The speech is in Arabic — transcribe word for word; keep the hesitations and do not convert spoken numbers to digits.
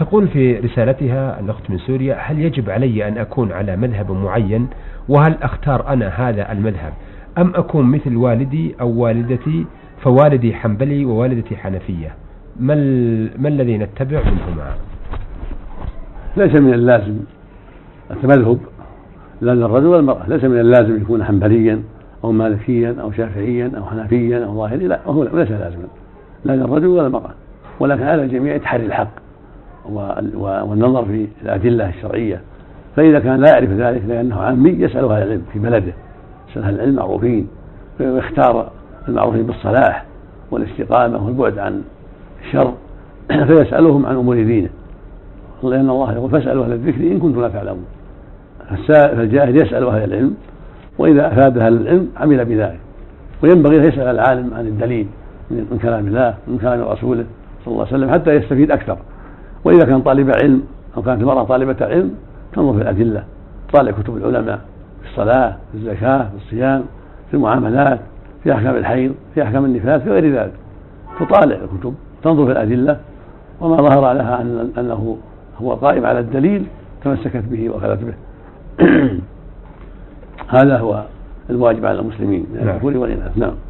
تقول في رسالتها الأخت من سوريا: هل يجب علي أن أكون على مذهب معين، وهل أختار أنا هذا المذهب أم أكون مثل والدي أو والدتي، فوالدي حنبلي ووالدتي حنفية، ما, ما الذي نتبع منهما؟ ليس من اللازم التمذهب لا للرجل والمرأة، ليس من اللازم يكون حنبليا أو مالكيا أو شافعيا أو حنفيا أو ظاهري، لا، وهو ليس لازما لا للرجل ولا المرأة، ولكن على الجميع تحري الحق والنظر في الأدلة الشرعية. فإذا كان لا يعرف ذلك لأنه عامي يسأل أهل العلم في بلده، يسأل أهل العلم معروفين، ويختار المعروفين بالصلاح والاستقامة والبعد عن الشر، فيسألهم عن أمور دينه، لأن الله يقول: فاسألوا أهل الذكر إن كنتم لا تعلمون. فالجاهل يسأل أهل العلم، وإذا أفاد أهل العلم عمل بذلك. وينبغي أن يسأل العالم عن الدليل من كلام الله من كلام رسوله صلى الله عليه وسلم حتى يستفيد أكثر. وإذا كان طالب علم أو كانت المرأة طالبة علم تنظر في الأدلة، طالع كتب العلماء في الصلاة، في الزكاة، في الصيام، في المعاملات، في أحكام الحيض، في أحكام النفاس، في غير ذلك، تطالع الكتب تنظر في الأدلة، وما ظهر لها أنه هو قائم على الدليل تمسكت به وأخذت به. هذا هو الواجب على المسلمين من الذكور والإناث. نعم.